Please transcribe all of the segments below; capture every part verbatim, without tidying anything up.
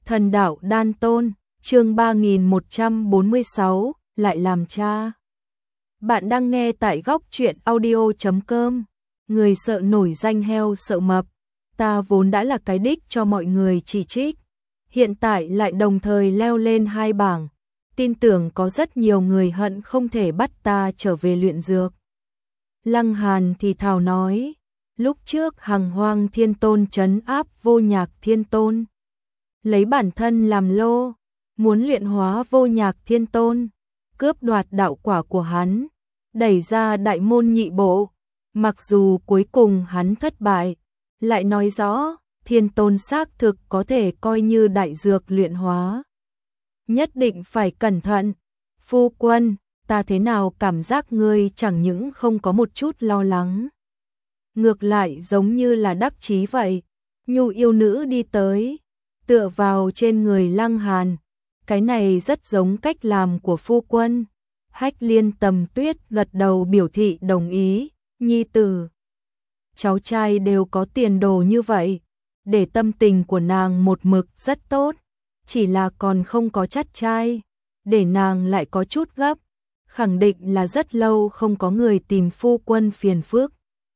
Thần đạo đan tôn, chương ba nghìn một trăm bốn mươi sáu, lại làm cha. Bạn đang nghe tại góc truyện audio chấm com. Người sợ nổi danh heo sợ mập, ta vốn đã là cái đích cho mọi người chỉ trích, hiện tại lại đồng thời leo lên hai bảng, tin tưởng có rất nhiều người hận không thể bắt ta trở về luyện dược. Lăng Hàn thì thào nói, lúc trước Hằng Hoang Thiên Tôn trấn áp Vô Nhạc Thiên Tôn, lấy bản thân làm lô, muốn luyện hóa Vô Nhạc Thiên Tôn, cướp đoạt đạo quả của hắn, đẩy ra đại môn nhị bộ. Mặc dù cuối cùng hắn thất bại, lại nói rõ Thiên Tôn xác thực có thể coi như đại dược luyện hóa. Nhất định phải cẩn thận. Phu quân, ta thế nào cảm giác ngươi chẳng những không có một chút lo lắng, ngược lại giống như là đắc chí vậy. Nhu yêu nữ đi tới, tựa vào trên người Lăng Hàn. Cái này rất giống cách làm của phu quân. Hách Liên Tầm Tuyết gật đầu biểu thị đồng ý. Nhi tử, cháu trai đều có tiền đồ như vậy, để tâm tình của nàng một mực rất tốt, chỉ là còn không có chắt trai, để nàng lại có chút gấp, khẳng định là rất lâu không có người tìm phu quân phiền phức,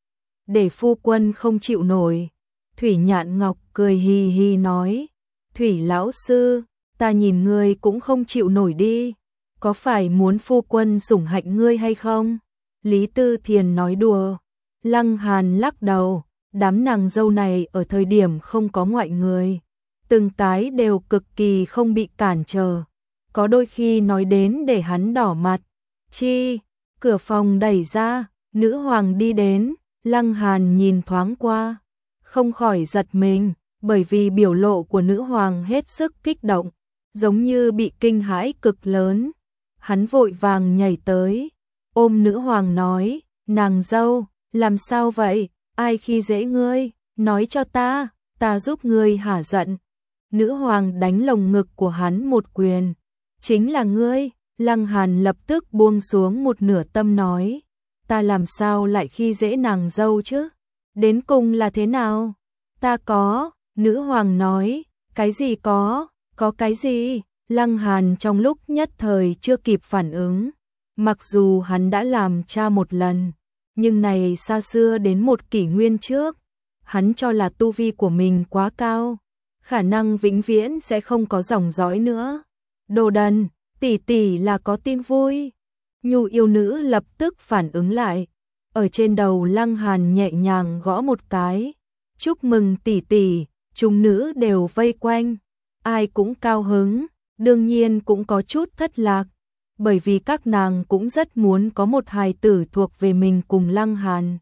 để phu quân không chịu nổi. Thủy Nhạn Ngọc cười hì hì nói, Thủy lão sư, ta nhìn ngươi cũng không chịu nổi đi, có phải muốn phu quân sủng hạnh ngươi hay không? Lý Tư Thiền nói đùa. Lăng Hàn lắc đầu, đám nàng dâu này ở thời điểm không có ngoại người, từng cái đều cực kỳ không bị cản trở, có đôi khi nói đến để hắn đỏ mặt. Chi, cửa phòng đẩy ra, nữ hoàng đi đến. Lăng Hàn nhìn thoáng qua, không khỏi giật mình, bởi vì biểu lộ của nữ hoàng hết sức kích động, giống như bị kinh hãi cực lớn. Hắn vội vàng nhảy tới, ôm nữ hoàng nói, nàng dâu, làm sao vậy, ai khi dễ ngươi, nói cho ta, ta giúp ngươi hả giận. Nữ hoàng đánh lồng ngực của hắn một quyền, chính là ngươi. Lăng Hàn lập tức buông xuống một nửa tâm nói, ta làm sao lại khi dễ nàng dâu chứ, đến cùng là thế nào? Ta có, nữ hoàng nói, cái gì có, có cái gì? Lăng Hàn trong lúc nhất thời chưa kịp phản ứng. Mặc dù hắn đã làm cha một lần, nhưng này xa xưa đến một kỷ nguyên trước. Hắn cho là tu vi của mình quá cao, khả năng vĩnh viễn sẽ không có dòng dõi nữa. Đồ đần, tỷ tỷ là có tin vui. Nhu yêu nữ lập tức phản ứng lại, ở trên đầu Lăng Hàn nhẹ nhàng gõ một cái. Chúc mừng tỷ tỷ, chúng nữ đều vây quanh, ai cũng cao hứng, đương nhiên cũng có chút thất lạc, bởi vì các nàng cũng rất muốn có một hài tử thuộc về mình cùng Lăng Hàn.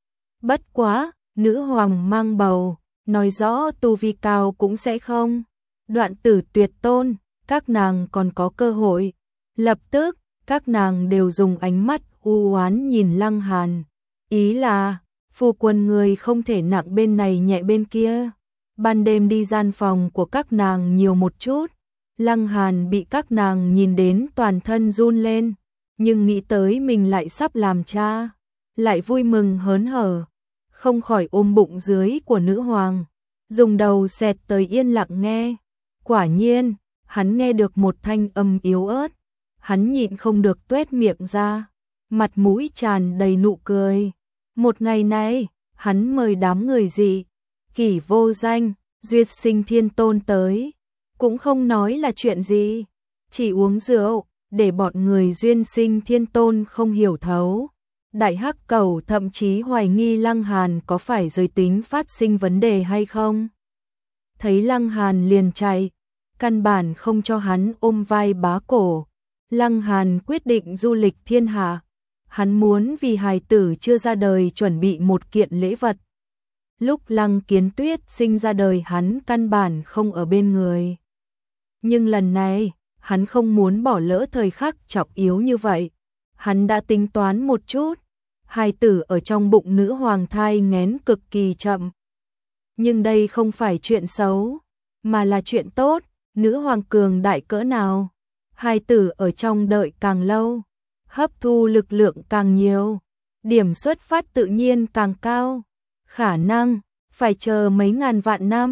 Bất quá, nữ hoàng mang bầu, nói rõ tu vi cao cũng sẽ không đoạn tử tuyệt tôn, các nàng còn có cơ hội. Lập tức, các nàng đều dùng ánh mắt u oán nhìn Lăng Hàn, ý là, phu quân người không thể nặng bên này nhẹ bên kia. Ban đêm đi gian phòng của các nàng nhiều một chút. Lăng Hàn bị các nàng nhìn đến toàn thân run lên, nhưng nghĩ tới mình lại sắp làm cha, lại vui mừng hớn hở, không khỏi ôm bụng dưới của nữ hoàng, dùng đầu xẹt tới yên lặng nghe. Quả nhiên, hắn nghe được một thanh âm yếu ớt, hắn nhịn không được tuét miệng ra, mặt mũi tràn đầy nụ cười. Một ngày này, hắn mời đám người dị kỷ vô danh, duyệt sinh thiên tôn tới, cũng không nói là chuyện gì, chỉ uống rượu, để bọn người duyên sinh thiên tôn không hiểu thấu. Đại Hắc Cẩu thậm chí hoài nghi Lăng Hàn có phải giới tính phát sinh vấn đề hay không. Thấy Lăng Hàn liền chạy, căn bản không cho hắn ôm vai bá cổ. Lăng Hàn quyết định du lịch thiên hạ, hắn muốn vì hài tử chưa ra đời chuẩn bị một kiện lễ vật. Lúc Lăng Kiến Tuyết sinh ra đời hắn căn bản không ở bên người. Nhưng lần này, hắn không muốn bỏ lỡ thời khắc trọng yếu như vậy. Hắn đã tính toán một chút, hài tử ở trong bụng nữ hoàng thai nghén cực kỳ chậm. Nhưng đây không phải chuyện xấu, mà là chuyện tốt. Nữ hoàng cường đại cỡ nào, hài tử ở trong đợi càng lâu, hấp thu lực lượng càng nhiều, điểm xuất phát tự nhiên càng cao. Khả năng phải chờ mấy ngàn vạn năm,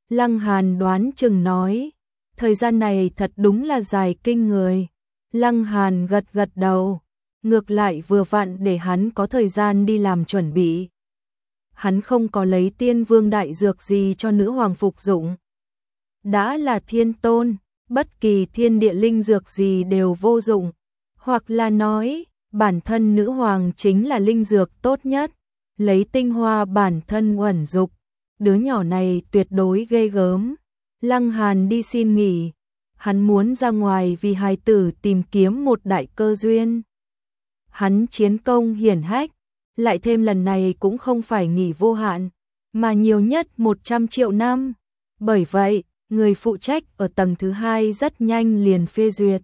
Lăng Hàn đoán chừng nói, thời gian này thật đúng là dài kinh người. Lăng Hàn gật gật đầu, ngược lại vừa vặn để hắn có thời gian đi làm chuẩn bị. Hắn không có lấy tiên vương đại dược gì cho nữ hoàng phục dụng. Đã là thiên tôn, bất kỳ thiên địa linh dược gì đều vô dụng. Hoặc là nói, bản thân nữ hoàng chính là linh dược tốt nhất, lấy tinh hoa bản thân uẩn dục. Đứa nhỏ này tuyệt đối ghê gớm. Lăng Hàn đi xin nghỉ, hắn muốn ra ngoài vì hài tử tìm kiếm một đại cơ duyên. Hắn chiến công hiển hách, lại thêm lần này cũng không phải nghỉ vô hạn, mà nhiều nhất một trăm triệu năm. Bởi vậy, người phụ trách ở tầng thứ hai rất nhanh liền phê duyệt.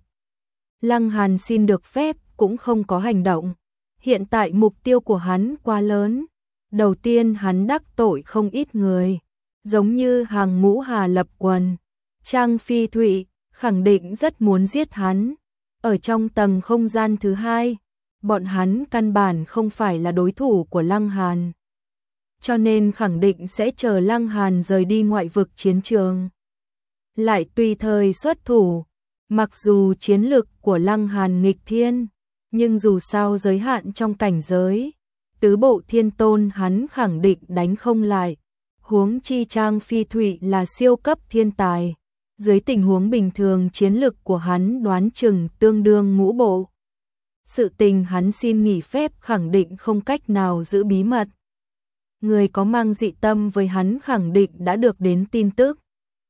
Lăng Hàn xin được phép cũng không có hành động. Hiện tại mục tiêu của hắn quá lớn. Đầu tiên hắn đắc tội không ít người, giống như hàng ngũ Hà Lập Quần, Trang Phi Thụy, khẳng định rất muốn giết hắn. Ở trong tầng không gian thứ hai, bọn hắn căn bản không phải là đối thủ của Lăng Hàn. Cho nên khẳng định sẽ chờ Lăng Hàn rời đi ngoại vực chiến trường. Lại tùy thời xuất thủ, mặc dù chiến lực của Lăng Hàn nghịch thiên, nhưng dù sao giới hạn trong cảnh giới. Tứ bộ thiên tôn hắn khẳng định đánh không lại. Huống chi Trang Phi Thụy là siêu cấp thiên tài. Dưới tình huống bình thường chiến lực của hắn đoán chừng tương đương ngũ bộ. Sự tình hắn xin nghỉ phép khẳng định không cách nào giữ bí mật. Người có mang dị tâm với hắn khẳng định đã được đến tin tức.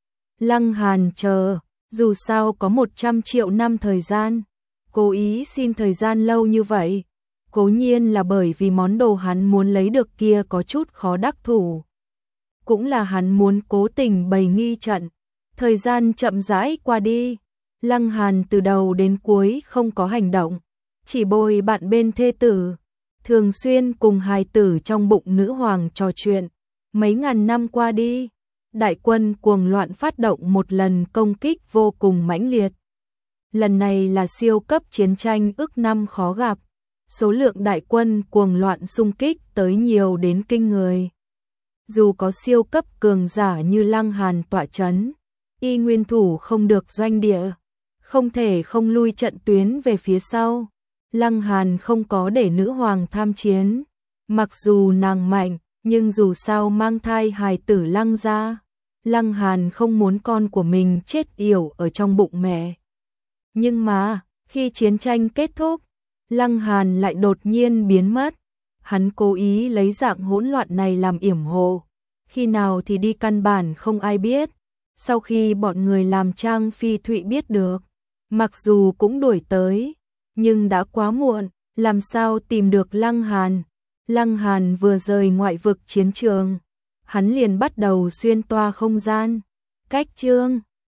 Lăng Hàn chờ, dù sao có một trăm triệu năm thời gian. Cố ý xin thời gian lâu như vậy. Cố nhiên là bởi vì món đồ hắn muốn lấy được kia có chút khó đắc thủ. Cũng là hắn muốn cố tình bày nghi trận. Thời gian chậm rãi qua đi. Lăng Hàn từ đầu đến cuối không có hành động. Chỉ bồi bạn bên thê tử. Thường xuyên cùng hài tử trong bụng nữ hoàng trò chuyện. Mấy ngàn năm qua đi. Đại quân cuồng loạn phát động một lần công kích vô cùng mãnh liệt. Lần này là siêu cấp chiến tranh ức năm khó gặp. Số lượng đại quân cuồng loạn xung kích tới nhiều đến kinh người. Dù có siêu cấp cường giả như Lăng Hàn tọa chấn, y nguyên thủ không được doanh địa, không thể không lui trận tuyến về phía sau. Lăng Hàn không có để nữ hoàng tham chiến, mặc dù nàng mạnh, nhưng dù sao mang thai hài tử Lăng gia. Lăng Hàn không muốn con của mình chết yểu ở trong bụng mẹ. Nhưng mà, khi chiến tranh kết thúc, Lăng Hàn lại đột nhiên biến mất. Hắn cố ý lấy dạng hỗn loạn này làm yểm hộ. Khi nào thì đi căn bản không ai biết. Sau khi bọn người làm Trang Phi Thụy biết được, mặc dù cũng đuổi tới, nhưng đã quá muộn, làm sao tìm được Lăng Hàn. Lăng Hàn vừa rời ngoại vực chiến trường, hắn liền bắt đầu xuyên toa không gian. Cách chương